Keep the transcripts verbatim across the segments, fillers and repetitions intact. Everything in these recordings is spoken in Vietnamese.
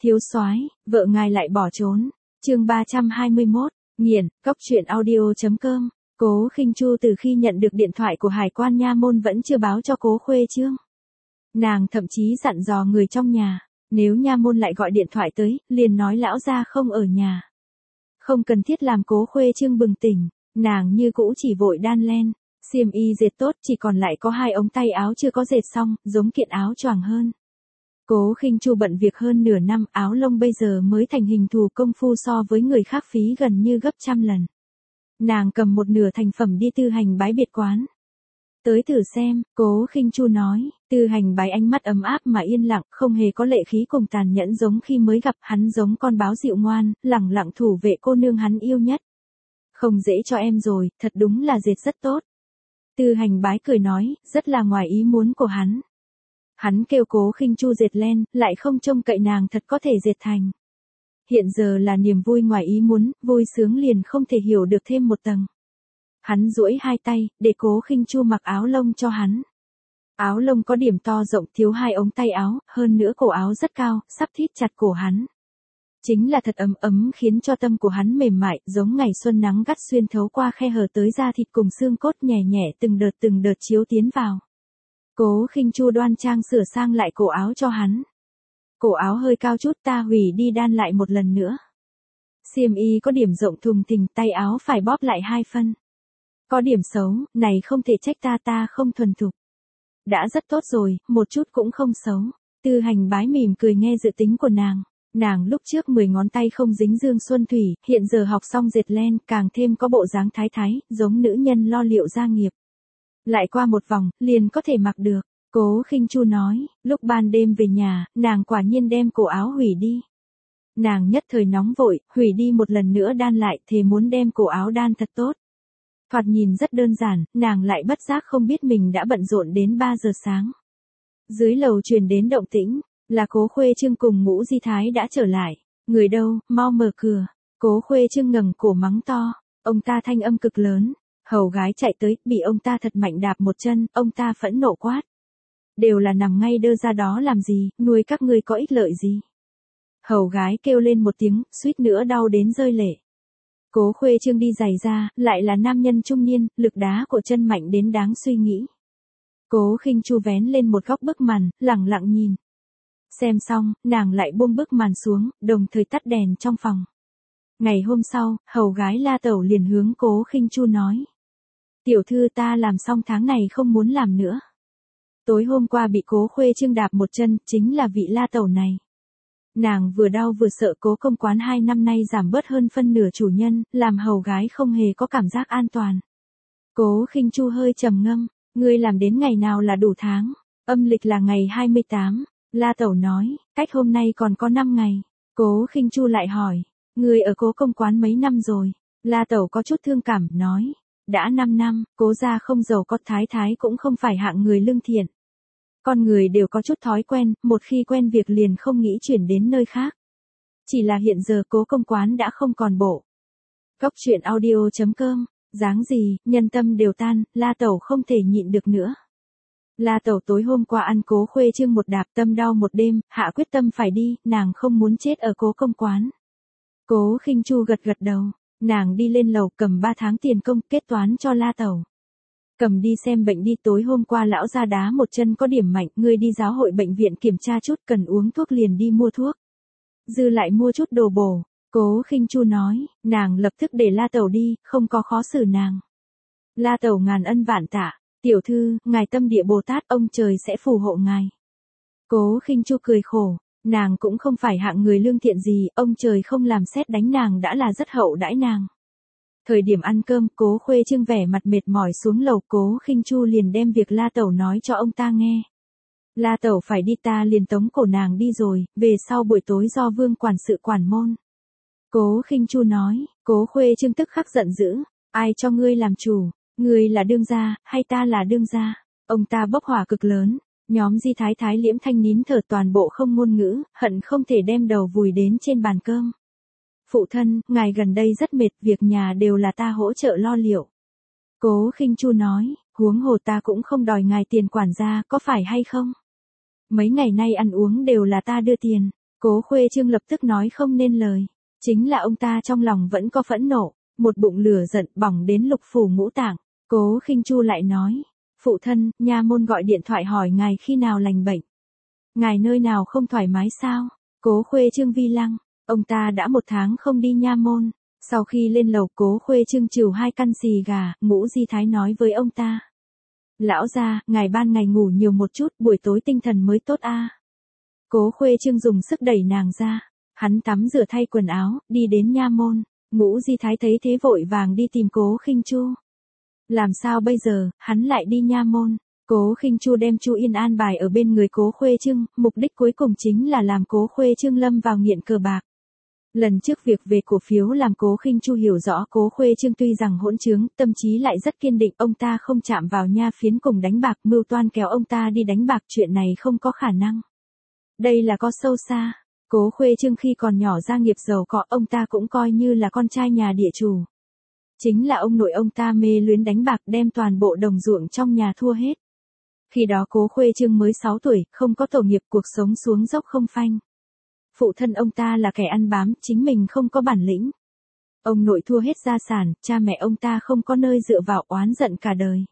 thiếu soái, vợ ngài lại bỏ trốn. Chương ba trăm hai mươi mốt, nghiền, cốc truyện audio chấm com. Cố Khinh Chu từ khi nhận được điện thoại của hải quan nha môn vẫn chưa báo cho Cố Khuê Trương. Nàng thậm chí dặn dò người trong nhà, nếu nha môn lại gọi điện thoại tới, liền nói lão gia không ở nhà. Không cần thiết làm Cố Khuê Trương bừng tỉnh, nàng như cũ chỉ vội đan len, xiêm y dệt tốt, chỉ còn lại có hai ống tay áo chưa có dệt xong, giống kiện áo choàng hơn. Cố Khinh Chu bận việc hơn nửa năm, áo lông bây giờ mới thành hình thù công phu, so với người khác phí gần như gấp trăm lần. Nàng cầm một nửa thành phẩm đi Tư Hành Bái biệt quán. Tới thử xem, Cố Khinh Chu nói. Tư Hành Bái ánh mắt ấm áp mà yên lặng, không hề có lệ khí cùng tàn nhẫn giống khi mới gặp, hắn giống con báo dịu ngoan, lẳng lặng thủ vệ cô nương hắn yêu nhất. Không dễ cho em rồi, thật đúng là dệt rất tốt. Tư Hành Bái cười nói, rất là ngoài ý muốn của hắn. Hắn kêu Cố Khinh Chu dệt len, lại không trông cậy nàng thật có thể dệt thành. Hiện giờ là niềm vui ngoài ý muốn, vui sướng liền không thể hiểu được thêm một tầng. Hắn duỗi hai tay, để Cố Khinh Chu mặc áo lông cho hắn. Áo lông có điểm to rộng, thiếu hai ống tay áo, hơn nữa cổ áo rất cao, sắp thít chặt cổ hắn. Chính là thật ấm ấm, khiến cho tâm của hắn mềm mại, giống ngày xuân nắng gắt xuyên thấu qua khe hở tới da thịt cùng xương cốt, nhẹ nhẹ từng đợt từng đợt chiếu tiến vào. Cố Khinh Chu đoan trang sửa sang lại cổ áo cho hắn. Cổ áo hơi cao chút, ta hủy đi đan lại một lần nữa. Xiêm y có điểm rộng thùng thình, tay áo phải bóp lại hai phân. Có điểm xấu, này không thể trách ta, ta không thuần thục. Đã rất tốt rồi, một chút cũng không xấu. Tư Hành Bái mỉm cười nghe dự tính của nàng. Nàng lúc trước mười ngón tay không dính dương xuân thủy, hiện giờ học xong dệt len, càng thêm có bộ dáng thái thái, giống nữ nhân lo liệu gia nghiệp. Lại qua một vòng, liền có thể mặc được. Cố Khinh Chu nói, lúc ban đêm về nhà, nàng quả nhiên đem cổ áo hủy đi. Nàng nhất thời nóng vội, hủy đi một lần nữa đan lại, thề muốn đem cổ áo đan thật tốt. Thoạt nhìn rất đơn giản, nàng lại bất giác không biết mình đã bận rộn đến ba giờ sáng. Dưới lầu truyền đến động tĩnh, là Cố Khuê Trương cùng Ngũ Di Thái đã trở lại. Người đâu, mau mở cửa. Cố Khuê Trương ngẩng cổ mắng to, ông ta thanh âm cực lớn. Hầu gái chạy tới, bị ông ta thật mạnh đạp một chân, ông ta phẫn nộ quát. Đều là nằm ngay đơ ra đó làm gì, nuôi các ngươi có ích lợi gì. Hầu gái kêu lên một tiếng, suýt nữa đau đến rơi lệ. Cố Khuê Trương đi giày ra, lại là nam nhân trung niên, lực đá của chân mạnh đến đáng suy nghĩ. Cố Khinh Chu vén lên một góc bức màn, lẳng lặng nhìn. Xem xong, nàng lại buông bức màn xuống, đồng thời tắt đèn trong phòng. Ngày hôm sau, hầu gái La Tẩu liền hướng Cố Khinh Chu nói. Tiểu thư, ta làm xong tháng này không muốn làm nữa. Tối hôm qua bị Cố Khuê Trương đạp một chân, chính là vị La Tẩu này. Nàng vừa đau vừa sợ, Cố công quán hai năm nay giảm bớt hơn phân nửa chủ nhân, làm hầu gái không hề có cảm giác an toàn. Cố Khinh Chu hơi trầm ngâm, ngươi làm đến ngày nào là đủ tháng, âm lịch là ngày hai mươi tám, La Tẩu nói, cách hôm nay còn có năm ngày. Cố Khinh Chu lại hỏi, ngươi ở Cố công quán mấy năm rồi? La Tẩu có chút thương cảm, nói, đã năm năm, Cố gia không giàu có, thái thái cũng không phải hạng người lương thiện. Con người đều có chút thói quen, một khi quen việc liền không nghĩ chuyển đến nơi khác. Chỉ là hiện giờ Cố công quán đã không còn bộ. Cốc truyện audio chấm com, dáng gì, nhân tâm đều tan, La Tẩu không thể nhịn được nữa. La Tẩu tối hôm qua ăn Cố Khuê Trương một đạp, tâm đau một đêm, hạ quyết tâm phải đi, nàng không muốn chết ở Cố công quán. Cố Khinh Chu gật gật đầu, nàng đi lên lầu cầm ba tháng tiền công kết toán cho La Tẩu. Cầm đi xem bệnh đi, tối hôm qua lão ra đá một chân có điểm mạnh, ngươi đi giáo hội bệnh viện kiểm tra chút, cần uống thuốc liền đi mua thuốc. Dư lại mua chút đồ bổ. Cố Khinh Chu nói, nàng lập tức để La Tẩu đi, không có khó xử nàng. La Tẩu ngàn ân vạn tạ, tiểu thư, ngài tâm địa Bồ Tát, ông trời sẽ phù hộ ngài. Cố Khinh Chu cười khổ, nàng cũng không phải hạng người lương thiện gì, ông trời không làm sét đánh nàng đã là rất hậu đãi nàng. Thời điểm ăn cơm, Cố Khuê Trương vẻ mặt mệt mỏi xuống lầu, Cố Khinh Chu liền đem việc La Tẩu nói cho ông ta nghe. La Tẩu phải đi, ta liền tống cổ nàng đi rồi, về sau buổi tối do Vương quản sự quản môn. Cố Khinh Chu nói, Cố Khuê Trương tức khắc giận dữ, ai cho ngươi làm chủ, ngươi là đương gia, hay ta là đương gia? Ông ta bốc hỏa cực lớn, nhóm Di Thái Thái Liễm Thanh nín thở, toàn bộ không ngôn ngữ, hận không thể đem đầu vùi đến trên bàn cơm. Phụ thân, ngài gần đây rất mệt, việc nhà đều là ta hỗ trợ lo liệu. Cố Khinh Chu nói, huống hồ ta cũng không đòi ngài tiền quản gia, có phải hay không? Mấy ngày nay ăn uống đều là ta đưa tiền. Cố Khuê Trương lập tức nói không nên lời. Chính là ông ta trong lòng vẫn có phẫn nộ, một bụng lửa giận bỏng đến lục phủ ngũ tạng. Cố Khinh Chu lại nói, phụ thân, nha môn gọi điện thoại hỏi ngài khi nào lành bệnh. Ngài nơi nào không thoải mái sao? Cố Khuê Trương vi lăng, ông ta đã một tháng không đi nha môn. Sau khi lên lầu, Cố Khuê Trương trừ hai căn xì gà, Ngũ Di Thái nói với ông ta. Lão gia, ngài ban ngày ngủ nhiều một chút, buổi tối tinh thần mới tốt a. Cố Khuê Trương dùng sức đẩy nàng ra. Hắn tắm rửa thay quần áo, đi đến nha môn. Ngũ Di Thái thấy thế vội vàng đi tìm Cố Khinh Chu. Làm sao bây giờ, hắn lại đi nha môn. Cố Khinh Chu đem Chu Yên an bài ở bên người Cố Khuê Trương, mục đích cuối cùng chính là làm Cố Khuê Trương lâm vào nghiện cờ bạc. Lần trước việc về cổ phiếu làm Cố Khinh Chu hiểu rõ Cố Khuê Trương tuy rằng hỗn trướng, tâm trí lại rất kiên định, ông ta không chạm vào nha phiến cùng đánh bạc, mưu toan kéo ông ta đi đánh bạc, chuyện này không có khả năng. Đây là có sâu xa. Cố Khuê Trương khi còn nhỏ gia nghiệp giàu có, ông ta cũng coi như là con trai nhà địa chủ. Chính là ông nội ông ta mê luyến đánh bạc, đem toàn bộ đồng ruộng trong nhà thua hết. Khi đó Cố Khuê Trương mới sáu tuổi, không có tổ nghiệp, cuộc sống xuống dốc không phanh. Phụ thân ông ta là kẻ ăn bám, chính mình không có bản lĩnh. Ông nội thua hết gia sản, cha mẹ ông ta không có nơi dựa vào, oán giận cả đời.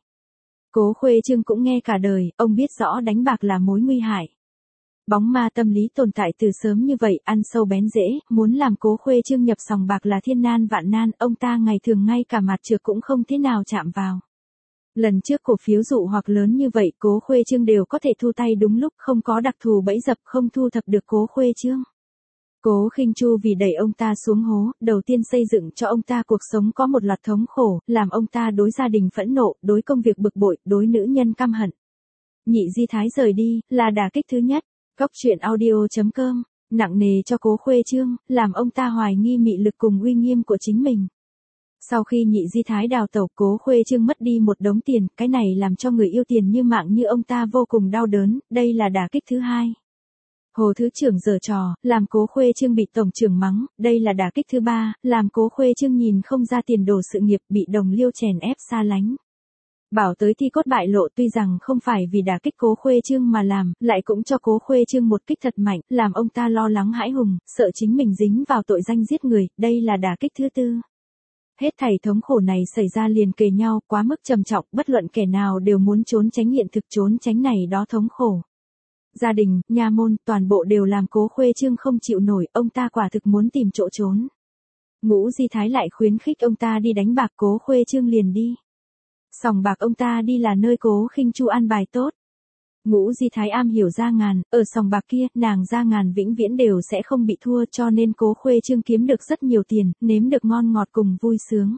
Cố Khuê Trương cũng nghe cả đời, ông biết rõ đánh bạc là mối nguy hại. Bóng ma tâm lý tồn tại từ sớm như vậy, ăn sâu bén rễ, muốn làm Cố Khuê Trương nhập sòng bạc là thiên nan vạn nan, ông ta ngày thường ngay cả mặt trược cũng không thế nào chạm vào. Lần trước cổ phiếu dụ hoặc lớn như vậy, Cố Khuê Trương đều có thể thu tay đúng lúc, không có đặc thù bẫy dập, không thu thập được Cố Khuê Trương. Cố Khinh Chu vì đẩy ông ta xuống hố, đầu tiên xây dựng cho ông ta cuộc sống có một loạt thống khổ, làm ông ta đối gia đình phẫn nộ, đối công việc bực bội, đối nữ nhân căm hận. Nhị Di Thái rời đi, là đả kích thứ nhất. Góc truyện audio chấm com, nặng nề cho Cố Khuê Trương, làm ông ta hoài nghi mị lực cùng uy nghiêm của chính mình. Sau khi Nhị Di Thái đào tẩu, Cố Khuê Trương mất đi một đống tiền, cái này làm cho người yêu tiền như mạng như ông ta vô cùng đau đớn, đây là đả kích thứ hai. Hồ Thứ Trưởng giở trò, làm Cố Khuê Trương bị tổng trưởng mắng, đây là đả kích thứ ba, làm Cố Khuê Trương nhìn không ra tiền đồ sự nghiệp, bị đồng liêu chèn ép xa lánh. Bảo tới thi cốt bại lộ, tuy rằng không phải vì đả kích Cố Khuê Trương mà làm, lại cũng cho Cố Khuê Trương một kích thật mạnh, làm ông ta lo lắng hãi hùng, sợ chính mình dính vào tội danh giết người, đây là đả kích thứ tư. Hết thảy thống khổ này xảy ra liền kề nhau, quá mức trầm trọng, bất luận kẻ nào đều muốn trốn tránh hiện thực, trốn tránh này đó thống khổ. Gia đình, nha môn, toàn bộ đều làm Cố Khuê Trương không chịu nổi, ông ta quả thực muốn tìm chỗ trốn. Ngũ Di Thái lại khuyến khích ông ta đi đánh bạc, Cố Khuê Trương liền đi. Sòng bạc ông ta đi là nơi Cố Khinh Chu an bài tốt. Ngũ Di Thái am hiểu Gia Ngàn, ở sòng bạc kia, nàng Gia Ngàn vĩnh viễn đều sẽ không bị thua, cho nên Cố Khuê Trương kiếm được rất nhiều tiền, nếm được ngon ngọt cùng vui sướng.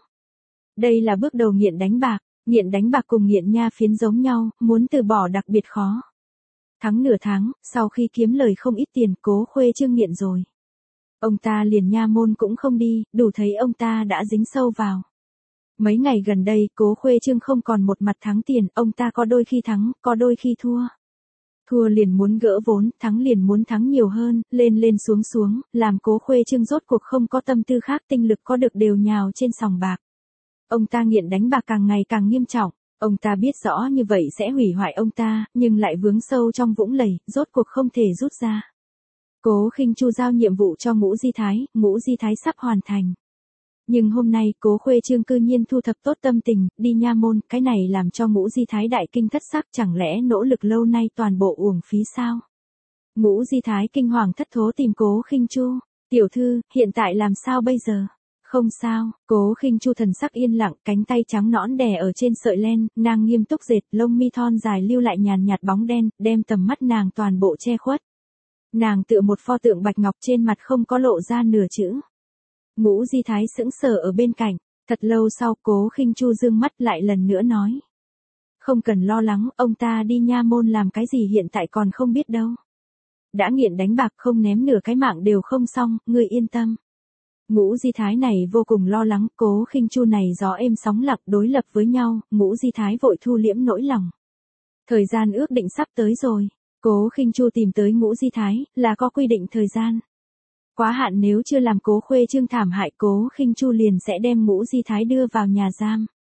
Đây là bước đầu nghiện đánh bạc, nghiện đánh bạc cùng nghiện nha phiến giống nhau, muốn từ bỏ đặc biệt khó. Tháng nửa tháng, sau khi kiếm lời không ít tiền, Cố Khuê Trương nghiện rồi. Ông ta liền nha môn cũng không đi, đủ thấy ông ta đã dính sâu vào. Mấy ngày gần đây, Cố Khuê Trương không còn một mặt thắng tiền, ông ta có đôi khi thắng, có đôi khi thua. Thua liền muốn gỡ vốn, thắng liền muốn thắng nhiều hơn, lên lên xuống xuống, làm Cố Khuê Trương rốt cuộc không có tâm tư khác, tinh lực có được đều nhào trên sòng bạc. Ông ta nghiện đánh bạc càng ngày càng nghiêm trọng, ông ta biết rõ như vậy sẽ hủy hoại ông ta, nhưng lại vướng sâu trong vũng lầy, rốt cuộc không thể rút ra. Cố Khinh Chu giao nhiệm vụ cho Ngũ Di Thái, Ngũ Di Thái sắp hoàn thành. Nhưng hôm nay, Cố Khuê Trương cư nhiên thu thập tốt tâm tình, đi nha môn, cái này làm cho Ngũ Di Thái đại kinh thất sắc, chẳng lẽ nỗ lực lâu nay toàn bộ uổng phí sao? Ngũ Di Thái kinh hoàng thất thố tìm Cố Khinh Chu, tiểu thư, hiện tại làm sao bây giờ? Không sao, Cố Khinh Chu thần sắc yên lặng, cánh tay trắng nõn đè ở trên sợi len, nàng nghiêm túc dệt, lông mi thon dài lưu lại nhàn nhạt bóng đen, đem tầm mắt nàng toàn bộ che khuất. Nàng tựa một pho tượng bạch ngọc, trên mặt không có lộ ra nửa chữ. Ngũ Di Thái sững sờ ở bên cạnh, thật lâu sau Cố Khinh Chu dương mắt lại lần nữa nói. Không cần lo lắng, ông ta đi nha môn làm cái gì hiện tại còn không biết đâu. Đã nghiện đánh bạc không ném nửa cái mạng đều không xong, ngươi yên tâm. Ngũ Di Thái này vô cùng lo lắng, Cố Khinh Chu này gió êm sóng lặng đối lập với nhau, Ngũ Di Thái vội thu liễm nỗi lòng. Thời gian ước định sắp tới rồi, Cố Khinh Chu tìm tới Ngũ Di Thái, là có quy định thời gian. Quá hạn nếu chưa làm Cố Khuê Trương thảm hại, Cố Khinh Chu liền sẽ đem Ngũ Di Thái đưa vào nhà giam.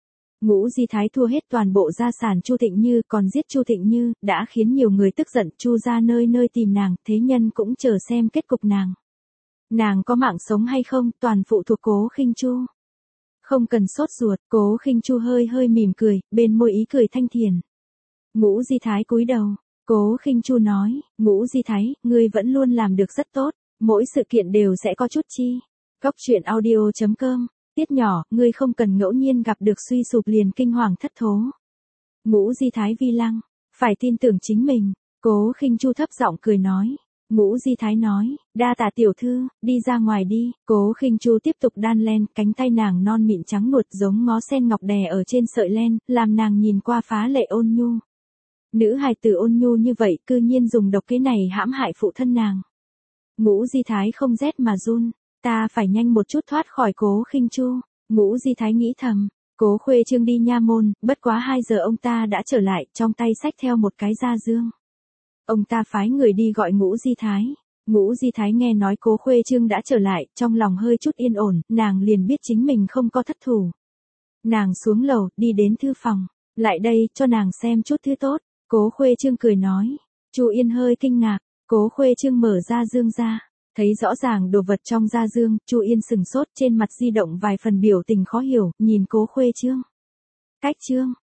Ngũ Di Thái thua hết toàn bộ gia sản Chu Thịnh Như, còn giết Chu Thịnh Như, đã khiến nhiều người tức giận. Chu gia nơi nơi tìm nàng, thế nhân cũng chờ xem kết cục nàng. Nàng có mạng sống hay không, toàn phụ thuộc Cố Khinh Chu. Không cần sốt ruột, Cố Khinh Chu hơi hơi mỉm cười, bên môi ý cười thanh thiền. Ngũ Di Thái cúi đầu, Cố Khinh Chu nói, Ngũ Di Thái, ngươi vẫn luôn làm được rất tốt, mỗi sự kiện đều sẽ có chút chi. Góc truyện audio chấm com, tiết nhỏ, ngươi không cần ngẫu nhiên gặp được suy sụp liền kinh hoàng thất thố. Ngũ Di Thái vi lăng, phải tin tưởng chính mình, Cố Khinh Chu thấp giọng cười nói. Ngũ Di Thái nói, đa tạ tiểu thư, đi ra ngoài đi. Cố Khinh Chu tiếp tục đan len, cánh tay nàng non mịn trắng nuột giống ngó sen ngọc đè ở trên sợi len, làm nàng nhìn qua phá lệ ôn nhu. Nữ hài tử ôn nhu như vậy, cư nhiên dùng độc kế này hãm hại phụ thân nàng. Ngũ Di Thái không rét mà run, ta phải nhanh một chút thoát khỏi Cố Khinh Chu. Ngũ Di Thái nghĩ thầm, Cố Khuê Trương đi nha môn, bất quá hai giờ ông ta đã trở lại, trong tay xách theo một cái da dương. Ông ta phái người đi gọi Ngũ Di Thái. Ngũ Di Thái nghe nói Cố Khuê Trương đã trở lại, trong lòng hơi chút yên ổn, nàng liền biết chính mình không có thất thủ. Nàng xuống lầu, đi đến thư phòng, lại đây, cho nàng xem chút thứ tốt. Cố Khuê Trương cười nói. Chu Yên hơi kinh ngạc, Cố Khuê Trương mở da dương ra, thấy rõ ràng đồ vật trong da dương, Chu Yên sừng sốt, trên mặt di động vài phần biểu tình khó hiểu, nhìn Cố Khuê Trương. Cách Trương,